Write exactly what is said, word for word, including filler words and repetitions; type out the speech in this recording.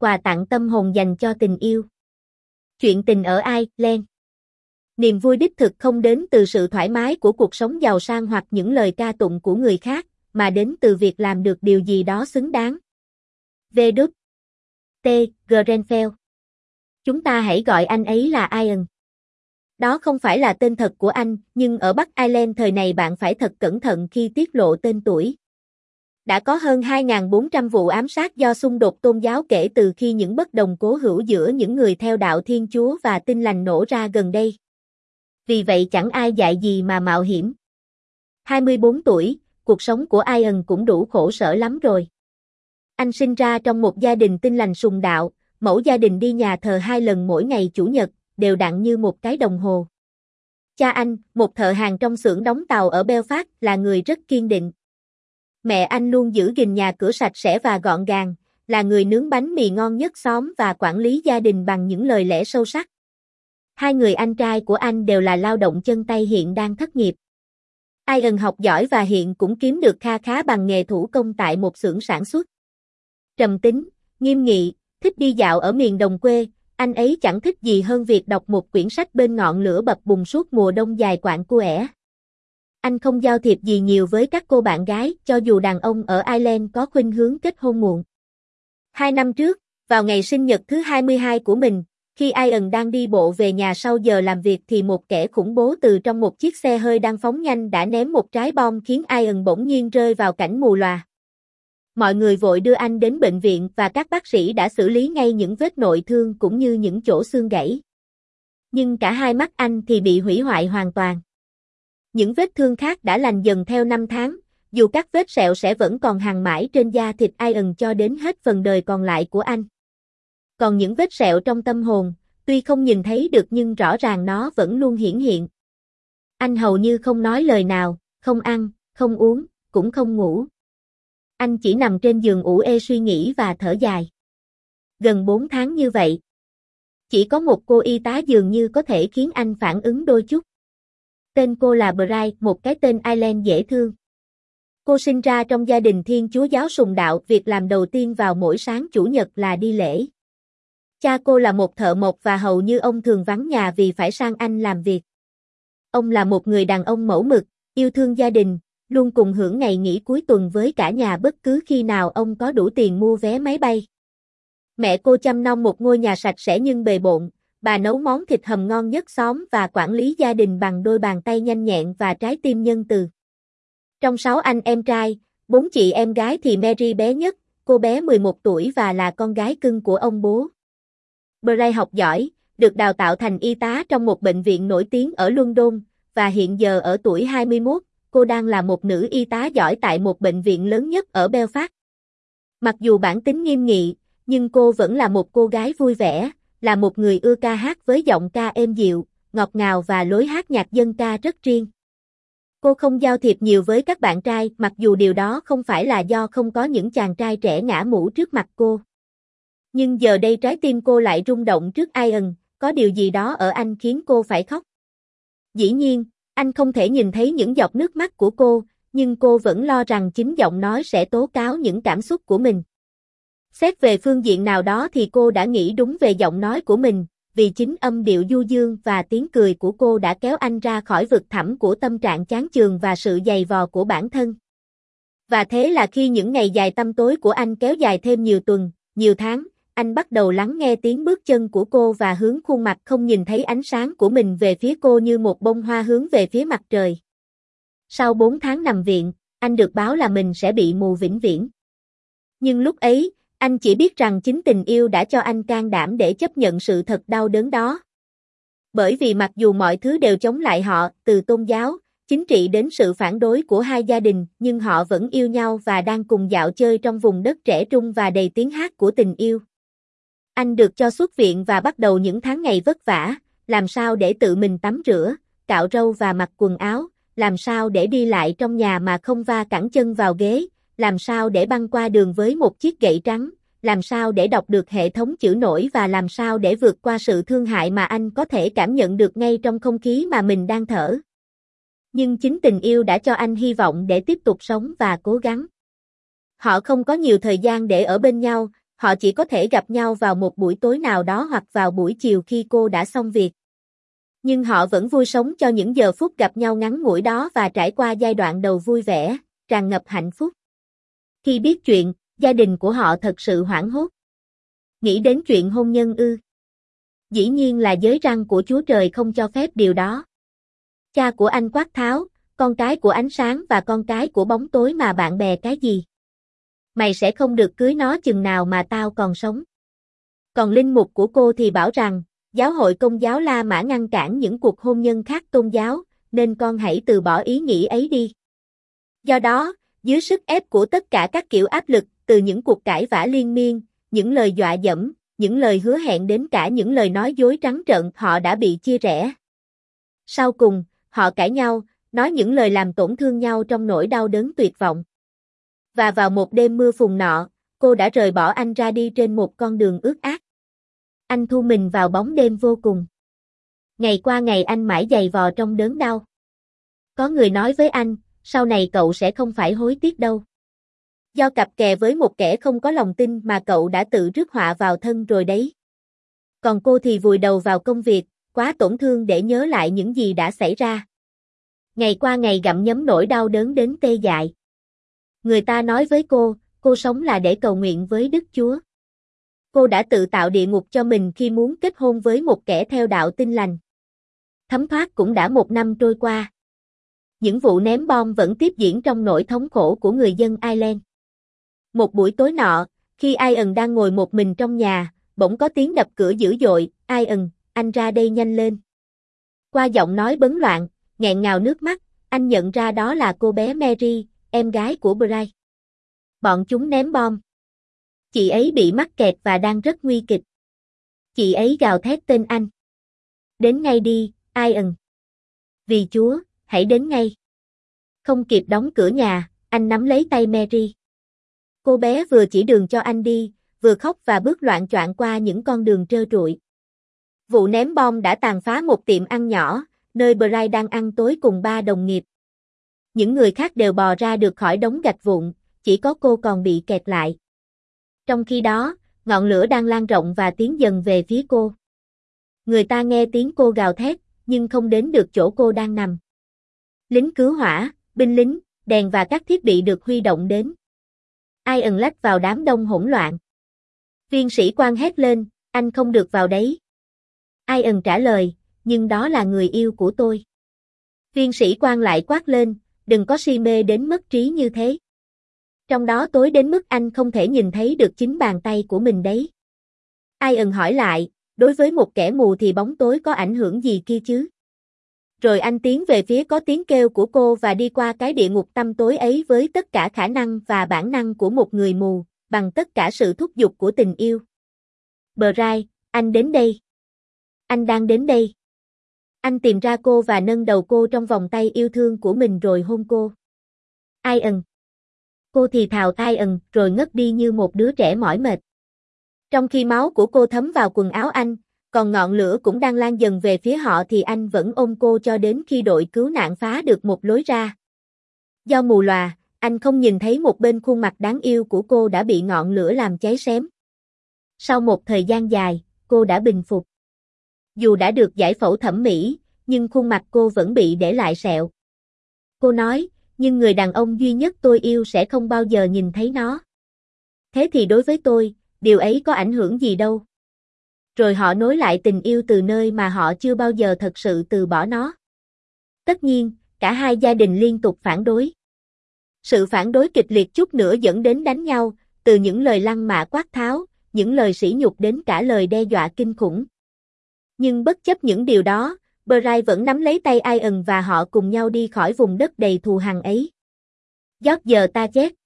quà tặng tâm hồn dành cho tình yêu. Chuyện tình ở Ireland. Niềm vui đích thực không đến từ sự thoải mái của cuộc sống giàu sang hoặc những lời ca tụng của người khác, mà đến từ việc làm được điều gì đó xứng đáng. V. T. Grenfell. Chúng ta hãy gọi anh ấy là Ian. Đó không phải là tên thật của anh, nhưng ở Bắc Ireland thời này bạn phải thật cẩn thận khi tiết lộ tên tuổi. Đã có hơn hai nghìn bốn trăm vụ ám sát do xung đột tôn giáo kể từ khi những bất đồng cố hữu giữa những người theo đạo Thiên Chúa và Tin Lành nổ ra gần đây. Vì vậy chẳng ai dạy gì mà mạo hiểm. hai mươi bốn tuổi, cuộc sống của Ian cũng đủ khổ sở lắm rồi. Anh sinh ra trong một gia đình Tin Lành sùng đạo, mẫu gia đình đi nhà thờ hai lần mỗi ngày Chủ nhật, đều đặn như một cái đồng hồ. Cha anh, một thợ hàn trong xưởng đóng tàu ở Belfast, là người rất kiên định. Mẹ anh luôn giữ gìn nhà cửa sạch sẽ và gọn gàng, là người nướng bánh mì ngon nhất xóm và quản lý gia đình bằng những lời lẽ sâu sắc. Hai người anh trai của anh đều là lao động chân tay hiện đang thất nghiệp. Ian học giỏi và hiện cũng kiếm được kha khá bằng nghề thủ công tại một xưởng sản xuất. Trầm tính, nghiêm nghị, thích đi dạo ở miền đồng quê, anh ấy chẳng thích gì hơn việc đọc một quyển sách bên ngọn lửa bập bùng suốt mùa đông dài quạng cua ẻ. Anh không giao thiệp gì nhiều với các cô bạn gái, cho dù đàn ông ở Ireland có khuynh hướng kết hôn muộn. Hai năm trước, vào ngày sinh nhật thứ hai mươi hai của mình, khi Ian đang đi bộ về nhà sau giờ làm việc thì một kẻ khủng bố từ trong một chiếc xe hơi đang phóng nhanh đã ném một trái bom khiến Ian bỗng nhiên rơi vào cảnh mù lòa. Mọi người vội đưa anh đến bệnh viện và các bác sĩ đã xử lý ngay những vết nội thương cũng như những chỗ xương gãy. Nhưng cả hai mắt anh thì bị hủy hoại hoàn toàn. Những vết thương khác đã lành dần theo năm tháng, dù các vết sẹo sẽ vẫn còn hằn mãi trên da thịt Ian cho đến hết phần đời còn lại của anh. Còn những vết sẹo trong tâm hồn, tuy không nhìn thấy được nhưng rõ ràng nó vẫn luôn hiển hiện. Anh hầu như không nói lời nào, không ăn, không uống, cũng không ngủ. Anh chỉ nằm trên giường ủ ê suy nghĩ và thở dài. Gần bốn tháng như vậy. Chỉ có một cô y tá dường như có thể khiến anh phản ứng đôi chút. Tên cô là Bright, một cái tên Ireland dễ thương. Cô sinh ra trong gia đình Thiên Chúa giáo sùng đạo, việc làm đầu tiên vào mỗi sáng Chủ nhật là đi lễ. Cha cô là một thợ mộc và hầu như ông thường vắng nhà vì phải sang Anh làm việc. Ông là một người đàn ông mẫu mực, yêu thương gia đình, luôn cùng hưởng ngày nghỉ cuối tuần với cả nhà bất cứ khi nào ông có đủ tiền mua vé máy bay. Mẹ cô chăm nom một ngôi nhà sạch sẽ nhưng bề bộn, bà nấu món thịt hầm ngon nhất xóm và quản lý gia đình bằng đôi bàn tay nhanh nhẹn và trái tim nhân từ. Trong sáu anh em trai, bốn chị em gái thì Mary bé nhất, cô bé mười một tuổi và là con gái cưng của ông bố. Bright học giỏi, được đào tạo thành y tá trong một bệnh viện nổi tiếng ở London, và hiện giờ ở tuổi hai mươi mốt, cô đang là một nữ y tá giỏi tại một bệnh viện lớn nhất ở Belfast. Mặc dù bản tính nghiêm nghị, nhưng cô vẫn là một cô gái vui vẻ, là một người ưa ca hát với giọng ca êm dịu, ngọt ngào và lối hát nhạc dân ca rất riêng. Cô không giao thiệp nhiều với các bạn trai, mặc dù điều đó không phải là do không có những chàng trai trẻ ngã mũ trước mặt cô. Nhưng giờ đây trái tim cô lại rung động trước Ian, có điều gì đó ở anh khiến cô phải khóc. Dĩ nhiên, anh không thể nhìn thấy những giọt nước mắt của cô, nhưng cô vẫn lo rằng chính giọng nói sẽ tố cáo những cảm xúc của mình. Xét về phương diện nào đó thì cô đã nghĩ đúng về giọng nói của mình, vì chính âm điệu du dương và tiếng cười của cô đã kéo anh ra khỏi vực thẳm của tâm trạng chán chường và sự dày vò của bản thân. Và thế là khi những ngày dài tăm tối của anh kéo dài thêm nhiều tuần, nhiều tháng, anh bắt đầu lắng nghe tiếng bước chân của cô và hướng khuôn mặt không nhìn thấy ánh sáng của mình về phía cô như một bông hoa hướng về phía mặt trời. Sau bốn tháng nằm viện, anh được báo là mình sẽ bị mù vĩnh viễn. Nhưng lúc ấy, anh chỉ biết rằng chính tình yêu đã cho anh can đảm để chấp nhận sự thật đau đớn đó. Bởi vì mặc dù mọi thứ đều chống lại họ, từ tôn giáo, chính trị đến sự phản đối của hai gia đình, nhưng họ vẫn yêu nhau và đang cùng dạo chơi trong vùng đất trẻ trung và đầy tiếng hát của tình yêu. Anh được cho xuất viện và bắt đầu những tháng ngày vất vả, làm sao để tự mình tắm rửa, cạo râu và mặc quần áo, làm sao để đi lại trong nhà mà không va cẳng chân vào ghế, làm sao để băng qua đường với một chiếc gậy trắng, làm sao để đọc được hệ thống chữ nổi và làm sao để vượt qua sự thương hại mà anh có thể cảm nhận được ngay trong không khí mà mình đang thở. Nhưng chính tình yêu đã cho anh hy vọng để tiếp tục sống và cố gắng. Họ không có nhiều thời gian để ở bên nhau, họ chỉ có thể gặp nhau vào một buổi tối nào đó hoặc vào buổi chiều khi cô đã xong việc. Nhưng họ vẫn vui sống cho những giờ phút gặp nhau ngắn ngủi đó và trải qua giai đoạn đầu vui vẻ, tràn ngập hạnh phúc. Khi biết chuyện, gia đình của họ thật sự hoảng hốt. Nghĩ đến chuyện hôn nhân ư? Dĩ nhiên là giới răn của Chúa Trời không cho phép điều đó. Cha của anh quát tháo, con cái của ánh sáng và con cái của bóng tối mà bạn bè cái gì? Mày sẽ không được cưới nó chừng nào mà tao còn sống. Còn linh mục của cô thì bảo rằng, giáo hội Công giáo La Mã ngăn cản những cuộc hôn nhân khác tôn giáo, nên con hãy từ bỏ ý nghĩ ấy đi. Do đó, dưới sức ép của tất cả các kiểu áp lực, từ những cuộc cãi vã liên miên, những lời dọa dẫm, những lời hứa hẹn đến cả những lời nói dối trắng trợn, họ đã bị chia rẽ. Sau cùng, họ cãi nhau, nói những lời làm tổn thương nhau trong nỗi đau đớn tuyệt vọng. Và vào một đêm mưa phùn nọ, cô đã rời bỏ anh ra đi trên một con đường ướt át. Anh thu mình vào bóng đêm vô cùng. Ngày qua ngày anh mãi giày vò trong đớn đau. Có người nói với anh, sau này cậu sẽ không phải hối tiếc đâu. Do cặp kè với một kẻ không có lòng tin mà cậu đã tự rước họa vào thân rồi đấy. Còn cô thì vùi đầu vào công việc, quá tổn thương để nhớ lại những gì đã xảy ra. Ngày qua ngày gặm nhấm nỗi đau đớn đến tê dại. Người ta nói với cô, cô sống là để cầu nguyện với Đức Chúa. Cô đã tự tạo địa ngục cho mình khi muốn kết hôn với một kẻ theo đạo Tin Lành. Thấm thoát cũng đã một năm trôi qua. Những vụ ném bom vẫn tiếp diễn trong nỗi thống khổ của người dân Ireland. Một buổi tối nọ, khi Ian đang ngồi một mình trong nhà, bỗng có tiếng đập cửa dữ dội, Ian, anh ra đây nhanh lên. Qua giọng nói bấn loạn, nghẹn ngào nước mắt, anh nhận ra đó là cô bé Mary, em gái của Brian. Bọn chúng ném bom. Chị ấy bị mắc kẹt và đang rất nguy kịch. Chị ấy gào thét tên anh. Đến ngay đi, Ian. Vì Chúa, hãy đến ngay. Không kịp đóng cửa nhà, anh nắm lấy tay Mary. Cô bé vừa chỉ đường cho anh đi, vừa khóc và bước loạng choạng qua những con đường trơ trụi. Vụ ném bom đã tàn phá một tiệm ăn nhỏ, nơi Brian đang ăn tối cùng ba đồng nghiệp. Những người khác đều bò ra được khỏi đống gạch vụn, chỉ có cô còn bị kẹt lại. Trong khi đó, ngọn lửa đang lan rộng và tiến dần về phía cô. Người ta nghe tiếng cô gào thét, nhưng không đến được chỗ cô đang nằm. Lính cứu hỏa, binh lính, đèn và các thiết bị được huy động đến. Ian lách vào đám đông hỗn loạn. Viên sĩ quan hét lên, anh không được vào đấy. Ian trả lời, nhưng đó là người yêu của tôi. Viên sĩ quan lại quát lên, đừng có si mê đến mất trí như thế. Trong đó tối đến mức anh không thể nhìn thấy được chính bàn tay của mình đấy. Ian hỏi lại, đối với một kẻ mù thì bóng tối có ảnh hưởng gì kia chứ? Rồi anh tiến về phía có tiếng kêu của cô và đi qua cái địa ngục tăm tối ấy với tất cả khả năng và bản năng của một người mù, bằng tất cả sự thúc giục của tình yêu. Brian, anh đến đây. Anh đang đến đây. Anh tìm ra cô và nâng đầu cô trong vòng tay yêu thương của mình rồi hôn cô. Ian. Cô thì thào Ian rồi ngất đi như một đứa trẻ mỏi mệt. Trong khi máu của cô thấm vào quần áo anh, còn ngọn lửa cũng đang lan dần về phía họ thì anh vẫn ôm cô cho đến khi đội cứu nạn phá được một lối ra. Do mù lòa, anh không nhìn thấy một bên khuôn mặt đáng yêu của cô đã bị ngọn lửa làm cháy xém. Sau một thời gian dài, cô đã bình phục. Dù đã được giải phẫu thẩm mỹ, nhưng khuôn mặt cô vẫn bị để lại sẹo. Cô nói, nhưng người đàn ông duy nhất tôi yêu sẽ không bao giờ nhìn thấy nó. Thế thì đối với tôi, điều ấy có ảnh hưởng gì đâu. Rồi họ nối lại tình yêu từ nơi mà họ chưa bao giờ thật sự từ bỏ nó. Tất nhiên, cả hai gia đình liên tục phản đối. Sự phản đối kịch liệt chút nữa dẫn đến đánh nhau, từ những lời lăng mạ quát tháo, những lời sỉ nhục đến cả lời đe dọa kinh khủng. Nhưng bất chấp những điều đó, Brian vẫn nắm lấy tay Ian và họ cùng nhau đi khỏi vùng đất đầy thù hằn ấy. George Tatchett